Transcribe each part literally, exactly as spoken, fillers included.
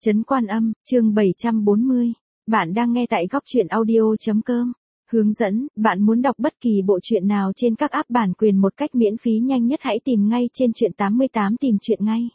Trấn Quan Âm, chương bảy trăm bốn mươi. Bạn đang nghe tại góc truyện audio.com. Hướng dẫn, bạn muốn đọc bất kỳ bộ truyện nào trên các app bản quyền một cách miễn phí nhanh nhất hãy tìm ngay trên truyện tám mươi tám tìm truyện ngay.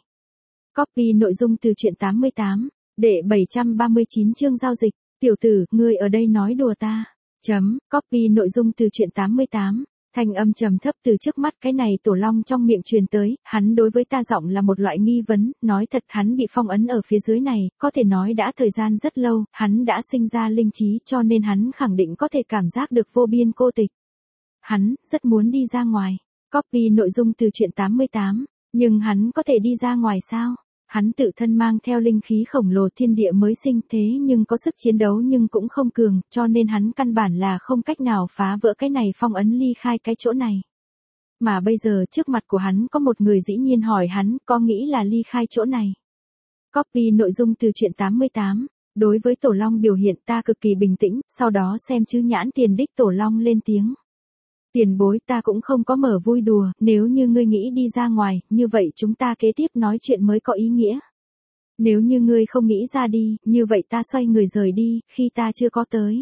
Copy nội dung từ truyện tám mươi tám, đệ bảy trăm ba mươi chín chương giao dịch. Tiểu tử, ngươi ở đây nói đùa ta. Chấm, copy nội dung từ truyện tám mươi tám. Thanh âm trầm thấp từ trước mắt cái này tổ long trong miệng truyền tới, hắn đối với ta giọng là một loại nghi vấn, nói thật hắn bị phong ấn ở phía dưới này, có thể nói đã thời gian rất lâu, hắn đã sinh ra linh trí cho nên hắn khẳng định có thể cảm giác được vô biên cô tịch. Hắn, rất muốn đi ra ngoài. Copy nội dung từ truyện tám mươi tám, nhưng hắn có thể đi ra ngoài sao? Hắn tự thân mang theo linh khí khổng lồ thiên địa mới sinh thế nhưng có sức chiến đấu nhưng cũng không cường, cho nên hắn căn bản là không cách nào phá vỡ cái này phong ấn ly khai cái chỗ này. Mà bây giờ trước mặt của hắn có một người dĩ nhiên hỏi hắn có nghĩ là ly khai chỗ này. Copy nội dung từ truyện tám mươi tám, đối với tổ long biểu hiện ta cực kỳ bình tĩnh, sau đó xem chữ nhãn tiền đích tổ long lên tiếng. Tiền bối ta cũng không có mở vui đùa, nếu như ngươi nghĩ đi ra ngoài, như vậy chúng ta kế tiếp nói chuyện mới có ý nghĩa. Nếu như ngươi không nghĩ ra đi, như vậy ta xoay người rời đi, khi ta chưa có tới.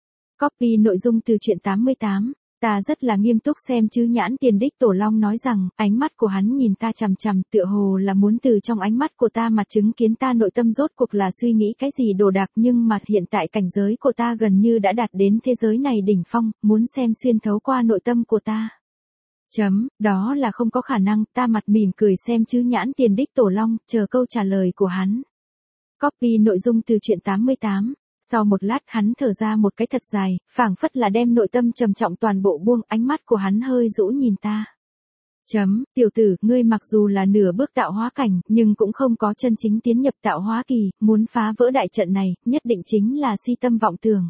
Copy nội dung từ truyện tám mươi tám, ta rất là nghiêm túc xem chữ nhãn tiền đích tổ long nói rằng, ánh mắt của hắn nhìn ta chằm chằm, tựa hồ là muốn từ trong ánh mắt của ta mà chứng kiến ta nội tâm rốt cuộc là suy nghĩ cái gì đồ đạc, nhưng mà hiện tại cảnh giới của ta gần như đã đạt đến thế giới này đỉnh phong, muốn xem xuyên thấu qua nội tâm của ta. Chấm, đó là không có khả năng, ta mặt mỉm cười xem chữ nhãn tiền đích tổ long, chờ câu trả lời của hắn. Copy nội dung từ truyện tám mươi tám. Sau một lát hắn thở ra một cái thật dài, phảng phất là đem nội tâm trầm trọng toàn bộ buông, ánh mắt của hắn hơi rũ nhìn ta. Chấm, tiểu tử, ngươi mặc dù là nửa bước tạo hóa cảnh, nhưng cũng không có chân chính tiến nhập tạo hóa kỳ, muốn phá vỡ đại trận này, nhất định chính là si tâm vọng tưởng.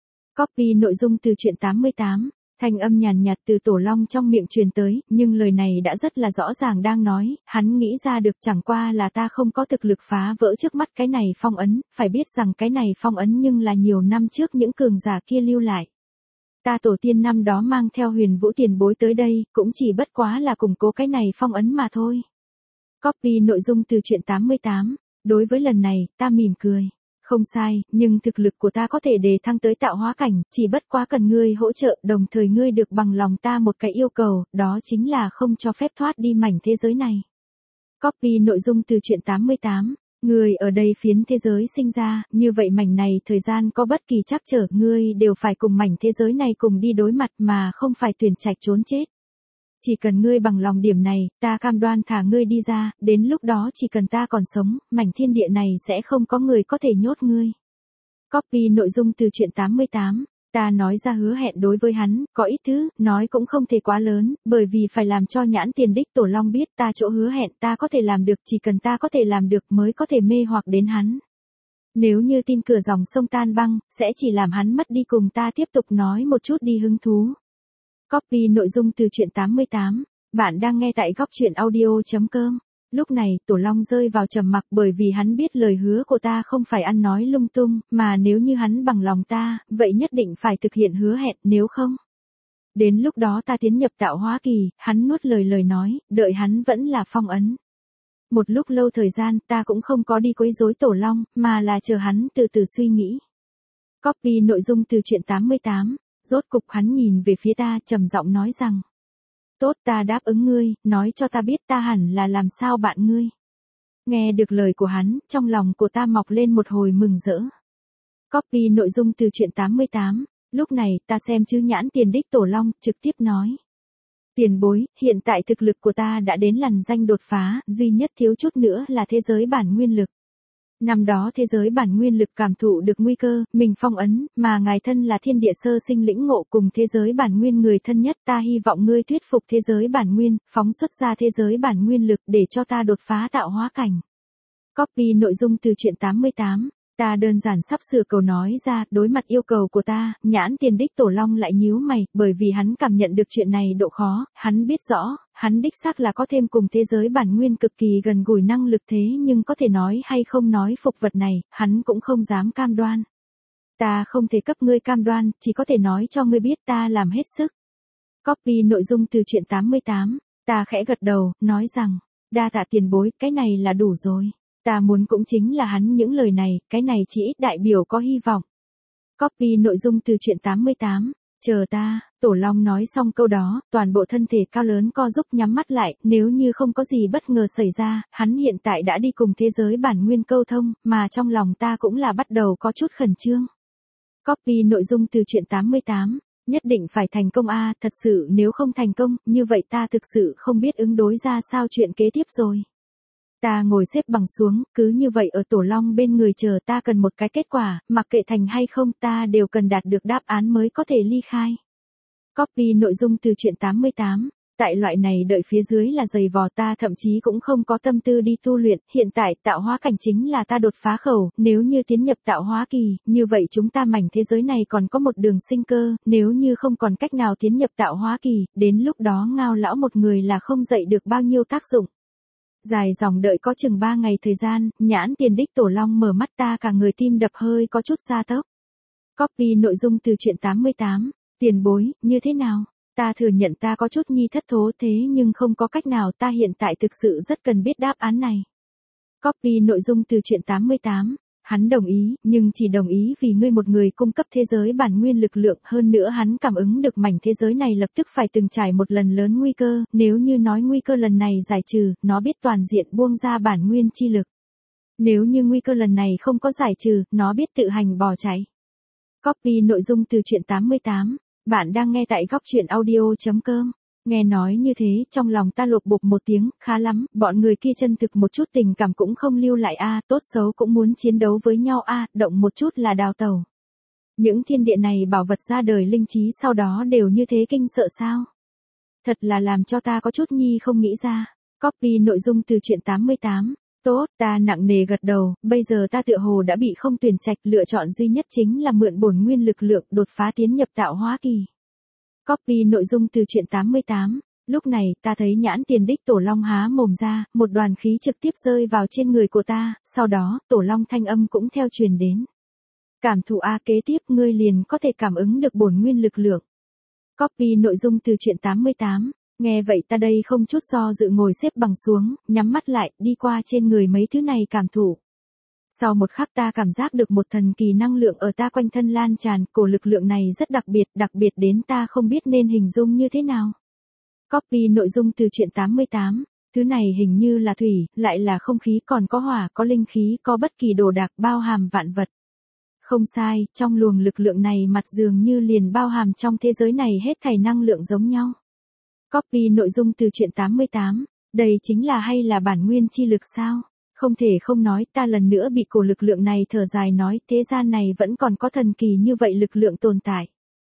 Copy nội dung từ truyện tám mươi tám. Thanh âm nhàn nhạt từ tổ long trong miệng truyền tới, nhưng lời này đã rất là rõ ràng đang nói, hắn nghĩ ra được chẳng qua là ta không có thực lực phá vỡ trước mắt cái này phong ấn, phải biết rằng cái này phong ấn nhưng là nhiều năm trước những cường giả kia lưu lại. Ta tổ tiên năm đó mang theo huyền vũ tiền bối tới đây, cũng chỉ bất quá là củng cố cái này phong ấn mà thôi. Copy nội dung từ truyện tám mươi tám, đối với lần này, ta mỉm cười. Không sai, nhưng thực lực của ta có thể đề thăng tới tạo hóa cảnh, chỉ bất quá cần ngươi hỗ trợ, đồng thời ngươi được bằng lòng ta một cái yêu cầu, đó chính là không cho phép thoát đi mảnh thế giới này. Copy nội dung từ truyện tám mươi tám, ngươi ở đây phiến thế giới sinh ra, như vậy mảnh này thời gian có bất kỳ trắc trở, ngươi đều phải cùng mảnh thế giới này cùng đi đối mặt mà không phải tuyển trạch trốn chết. Chỉ cần ngươi bằng lòng điểm này, ta cam đoan thả ngươi đi ra, đến lúc đó chỉ cần ta còn sống, mảnh thiên địa này sẽ không có người có thể nhốt ngươi. Copy nội dung từ truyện tám mươi tám, ta nói ra hứa hẹn đối với hắn, có ít thứ, nói cũng không thể quá lớn, bởi vì phải làm cho nhãn tiền đích tổ long biết ta chỗ hứa hẹn ta có thể làm được, chỉ cần ta có thể làm được mới có thể mê hoặc đến hắn. Nếu như tin cửa dòng sông tan băng, sẽ chỉ làm hắn mất đi cùng ta tiếp tục nói một chút đi hứng thú. Copy nội dung từ truyện tám mươi tám, bạn đang nghe tại góc truyện audio.com. Lúc này, tổ long rơi vào trầm mặc bởi vì hắn biết lời hứa của ta không phải ăn nói lung tung, mà nếu như hắn bằng lòng ta, vậy nhất định phải thực hiện hứa hẹn, nếu không. Đến lúc đó ta tiến nhập tạo hóa kỳ, hắn nuốt lời lời nói, đợi hắn vẫn là phong ấn. Một lúc lâu thời gian ta cũng không có đi quấy rối tổ long, mà là chờ hắn từ từ suy nghĩ. Copy nội dung từ truyện tám mươi tám. Rốt cục hắn nhìn về phía ta trầm giọng nói rằng. Tốt ta đáp ứng ngươi, nói cho ta biết ta hẳn là làm sao bạn ngươi. Nghe được lời của hắn, trong lòng của ta mọc lên một hồi mừng rỡ. Copy nội dung từ truyện tám mươi tám, lúc này ta xem chữ nhãn tiền đích tổ long, trực tiếp nói. Tiền bối, hiện tại thực lực của ta đã đến lằn danh đột phá, duy nhất thiếu chút nữa là thế giới bản nguyên lực. Năm đó thế giới bản nguyên lực cảm thụ được nguy cơ, mình phong ấn, mà ngài thân là thiên địa sơ sinh lĩnh ngộ cùng thế giới bản nguyên người thân nhất, ta hy vọng ngươi thuyết phục thế giới bản nguyên, phóng xuất ra thế giới bản nguyên lực để cho ta đột phá tạo hóa cảnh. Copy nội dung từ truyện tám mươi tám, ta đơn giản sắp sửa cầu nói ra, đối mặt yêu cầu của ta, nhãn tiền đích tổ long lại nhíu mày, bởi vì hắn cảm nhận được chuyện này độ khó, hắn biết rõ, hắn đích xác là có thêm cùng thế giới bản nguyên cực kỳ gần gũi năng lực thế nhưng có thể nói hay không nói phục vật này, hắn cũng không dám cam đoan. Ta không thể cấp ngươi cam đoan, chỉ có thể nói cho ngươi biết ta làm hết sức. Copy nội dung từ truyện tám mươi tám, ta khẽ gật đầu, nói rằng, đa tạ tiền bối, cái này là đủ rồi. Ta muốn cũng chính là hắn những lời này, cái này chỉ ít đại biểu có hy vọng. Copy nội dung từ truyện tám mươi tám. Chờ ta, Tổ Long nói xong câu đó, toàn bộ thân thể cao lớn co giúp nhắm mắt lại, nếu như không có gì bất ngờ xảy ra, hắn hiện tại đã đi cùng thế giới bản nguyên câu thông, mà trong lòng ta cũng là bắt đầu có chút khẩn trương. Copy nội dung từ truyện tám mươi tám. Nhất định phải thành công a, thật sự nếu không thành công, như vậy ta thực sự không biết ứng đối ra sao chuyện kế tiếp rồi. Ta ngồi xếp bằng xuống, cứ như vậy ở Tổ Long bên người chờ ta cần một cái kết quả, mặc kệ thành hay không ta đều cần đạt được đáp án mới có thể ly khai. Copy nội dung từ truyện tám mươi tám. Tại loại này đợi phía dưới là giày vò ta thậm chí cũng không có tâm tư đi tu luyện, hiện tại tạo hóa cảnh chính là ta đột phá khẩu, nếu như tiến nhập tạo hóa kỳ, như vậy chúng ta mảnh thế giới này còn có một đường sinh cơ, nếu như không còn cách nào tiến nhập tạo hóa kỳ, đến lúc đó Ngao lão một người là không dậy được bao nhiêu tác dụng. Dài dòng đợi có chừng ba ngày thời gian, Nhãn Tiền Đích Tổ Long mở mắt ta cả người tim đập hơi có chút gia tốc. Copy nội dung từ truyện tám mươi tám. Tiền bối, như thế nào? Ta thừa nhận ta có chút nhi thất thố thế nhưng không có cách nào, ta hiện tại thực sự rất cần biết đáp án này. Copy nội dung từ truyện tám mươi tám. Hắn đồng ý, nhưng chỉ đồng ý vì ngươi một người cung cấp thế giới bản nguyên lực lượng, hơn nữa hắn cảm ứng được mảnh thế giới này lập tức phải từng trải một lần lớn nguy cơ, nếu như nói nguy cơ lần này giải trừ, nó biết toàn diện buông ra bản nguyên chi lực. Nếu như nguy cơ lần này không có giải trừ, nó biết tự hành bỏ chạy. Copy nội dung từ truyện tám mươi tám. Bạn đang nghe tại góc truyện audio.com. Nghe nói như thế, trong lòng ta lột bột một tiếng, khá lắm, bọn người kia chân thực một chút tình cảm cũng không lưu lại a, tốt xấu cũng muốn chiến đấu với nhau a, động một chút là đào tẩu. Những thiên địa này bảo vật ra đời linh trí sau đó đều như thế kinh sợ sao? Thật là làm cho ta có chút nhi không nghĩ ra. Copy nội dung từ truyện tám mươi tám. Tốt, ta nặng nề gật đầu, bây giờ ta tựa hồ đã bị không tuyển trạch, lựa chọn duy nhất chính là mượn bổn nguyên lực lượng đột phá tiến nhập tạo hóa kỳ. Copy nội dung từ truyện tám mươi tám. Lúc này, ta thấy Nhãn Tiền Đích Tổ Long há mồm ra, một đoàn khí trực tiếp rơi vào trên người của ta, sau đó, Tổ Long thanh âm cũng theo truyền đến. Cảm thụ a, kế tiếp ngươi liền có thể cảm ứng được bổn nguyên lực lượng. Copy nội dung từ truyện tám mươi tám. Nghe vậy ta đây không chút do dự ngồi xếp bằng xuống, nhắm mắt lại, đi qua trên người mấy thứ này cảm thụ. Sau một khắc ta cảm giác được một thần kỳ năng lượng ở ta quanh thân lan tràn, cổ lực lượng này rất đặc biệt, đặc biệt đến ta không biết nên hình dung như thế nào. Copy nội dung từ truyện tám mươi tám. Thứ này hình như là thủy, lại là không khí, còn có hỏa, có linh khí, có bất kỳ đồ đạc, bao hàm vạn vật. Không sai, trong luồng lực lượng này mặt dường như liền bao hàm trong thế giới này hết thảy năng lượng giống nhau. Copy nội dung từ truyện tám mươi tám. Đây chính là hay là bản nguyên chi lực sao? Không thể không nói, ta lần nữa bị cổ lực lượng này thở dài nói, thế gian này vẫn còn có thần kỳ như vậy lực lượng tồn tại.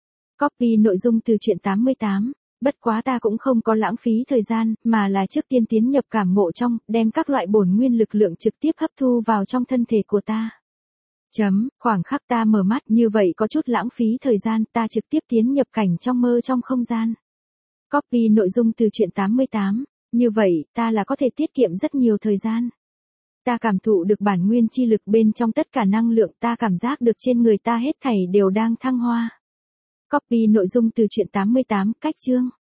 Copy nội dung từ truyện tám mươi tám. Bất quá ta cũng không có lãng phí thời gian, mà là trước tiên tiến nhập cảm ngộ trong, đem các loại bổn nguyên lực lượng trực tiếp hấp thu vào trong thân thể của ta. Chấm, khoảng khắc ta mở mắt như vậy có chút lãng phí thời gian, ta trực tiếp tiến nhập cảnh trong mơ trong không gian. Copy nội dung từ truyện tám mươi tám. Như vậy, ta là có thể tiết kiệm rất nhiều thời gian. Ta cảm thụ được bản nguyên chi lực bên trong tất cả năng lượng, ta cảm giác được trên người ta hết thảy đều đang thăng hoa. Copy nội dung từ truyện tám mươi tám, cách chương.